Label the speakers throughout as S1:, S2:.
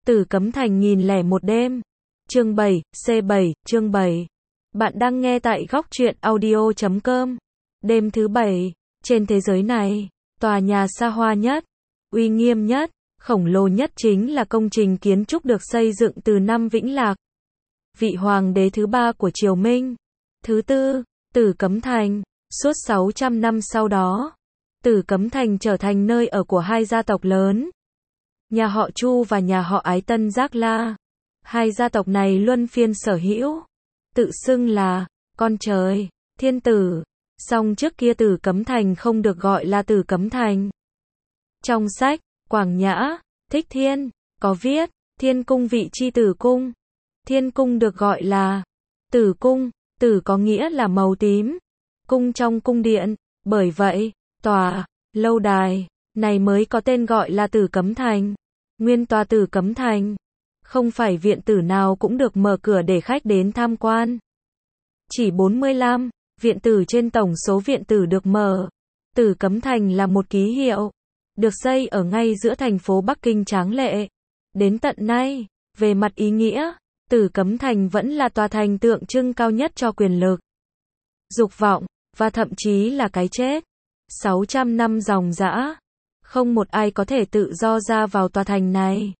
S1: Tử Cấm Thành 1001 đêm. Chương 7, C7, chương 7. Bạn đang nghe tại góc truyện audio.com. Đêm thứ 7, trên thế giới này, tòa nhà xa hoa nhất, uy nghiêm nhất, khổng lồ nhất chính là công trình kiến trúc được xây dựng từ năm Vĩnh Lạc. Vị hoàng đế thứ 3 của Triều Minh. Thứ tư, Tử Cấm Thành. Suốt 600 năm sau đó, Tử Cấm Thành trở thành nơi ở của hai gia tộc lớn. Nhà họ Chu và nhà họ Ái Tân Giác La. Hai gia tộc này luân phiên sở hữu, tự xưng là con trời, thiên tử. Song trước kia Tử Cấm Thành không được gọi là Tử Cấm Thành. Trong sách Quảng Nhã, Thích Thiên có viết, Thiên cung vị chi Tử cung. Thiên cung được gọi là Tử cung, tử có nghĩa là màu tím, cung trong cung điện, bởi vậy, tòa, lâu đài này mới có tên gọi là Tử Cấm Thành. Nguyên tòa Tử Cấm Thành, không phải viện tử nào cũng được mở cửa để khách đến tham quan. Chỉ 45 viện tử trên tổng số viện tử được mở. Tử Cấm Thành là một ký hiệu, được xây ở ngay giữa thành phố Bắc Kinh tráng lệ. Đến tận nay, về mặt ý nghĩa, Tử Cấm Thành vẫn là tòa thành tượng trưng cao nhất cho quyền lực, dục vọng, và thậm chí là cái chết. 600 năm dòng dã, không một ai có thể tự do ra vào tòa thành này.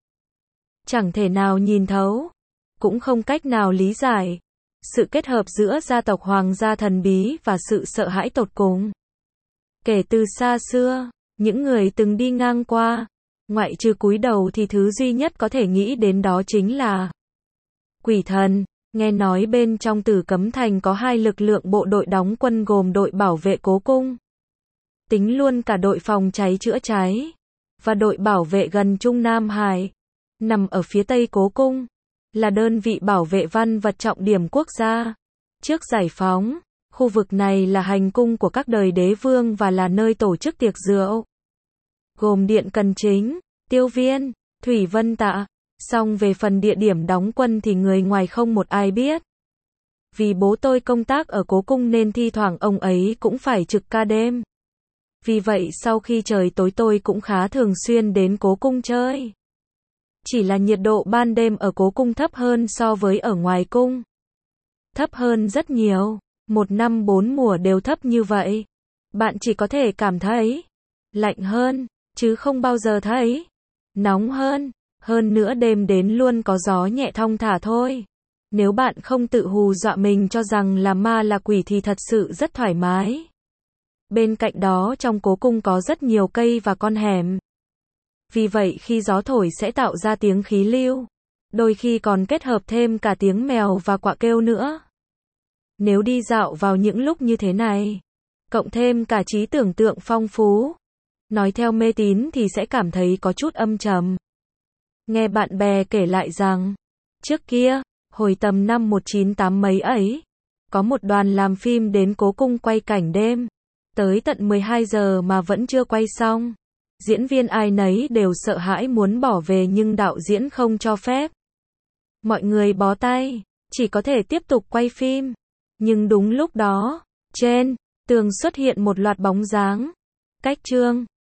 S1: Chẳng thể nào nhìn thấu, cũng không cách nào lý giải sự kết hợp giữa gia tộc hoàng gia thần bí và sự sợ hãi tột cùng. Kể từ xa xưa, những người từng đi ngang qua, ngoại trừ cúi đầu thì thứ duy nhất có thể nghĩ đến đó chính là quỷ thần. Nghe nói bên trong Tử Cấm Thành có hai lực lượng bộ đội đóng quân gồm đội bảo vệ cố cung, tính luôn cả đội phòng cháy chữa cháy, và đội bảo vệ gần Trung Nam Hải, nằm ở phía tây cố cung, là đơn vị bảo vệ văn vật trọng điểm quốc gia. Trước giải phóng, khu vực này là hành cung của các đời đế vương và là nơi tổ chức tiệc rượu, gồm Điện Cần Chính, Tiêu Viên, Thủy Vân Tạ. Song về phần địa điểm đóng quân thì người ngoài không một ai biết. Vì bố tôi công tác ở cố cung nên thi thoảng ông ấy cũng phải trực ca đêm. Vì vậy sau khi trời tối tôi cũng khá thường xuyên đến cố cung chơi. Chỉ là nhiệt độ ban đêm ở cố cung thấp hơn so với ở ngoài cung. Thấp hơn rất nhiều. Một năm 4 mùa đều thấp như vậy. Bạn chỉ có thể cảm thấy lạnh hơn, chứ không bao giờ thấy nóng hơn. Hơn nữa đêm đến luôn có gió nhẹ thong thả thôi. Nếu bạn không tự hù dọa mình cho rằng là ma là quỷ thì thật sự rất thoải mái. Bên cạnh đó trong cố cung có rất nhiều cây và con hẻm. Vì vậy khi gió thổi sẽ tạo ra tiếng khí lưu. Đôi khi còn kết hợp thêm cả tiếng mèo và quạ kêu nữa. Nếu đi dạo vào những lúc như thế này, cộng thêm cả trí tưởng tượng phong phú, nói theo mê tín thì sẽ cảm thấy có chút âm trầm. Nghe bạn bè kể lại rằng, trước kia, hồi tầm năm 198 mấy ấy, có một đoàn làm phim đến cố cung quay cảnh đêm, tới tận 12 giờ mà vẫn chưa quay xong. Diễn viên ai nấy đều sợ hãi muốn bỏ về nhưng đạo diễn không cho phép. Mọi người bó tay, chỉ có thể tiếp tục quay phim. Nhưng đúng lúc đó, trên tường xuất hiện một loạt bóng dáng. Cách chương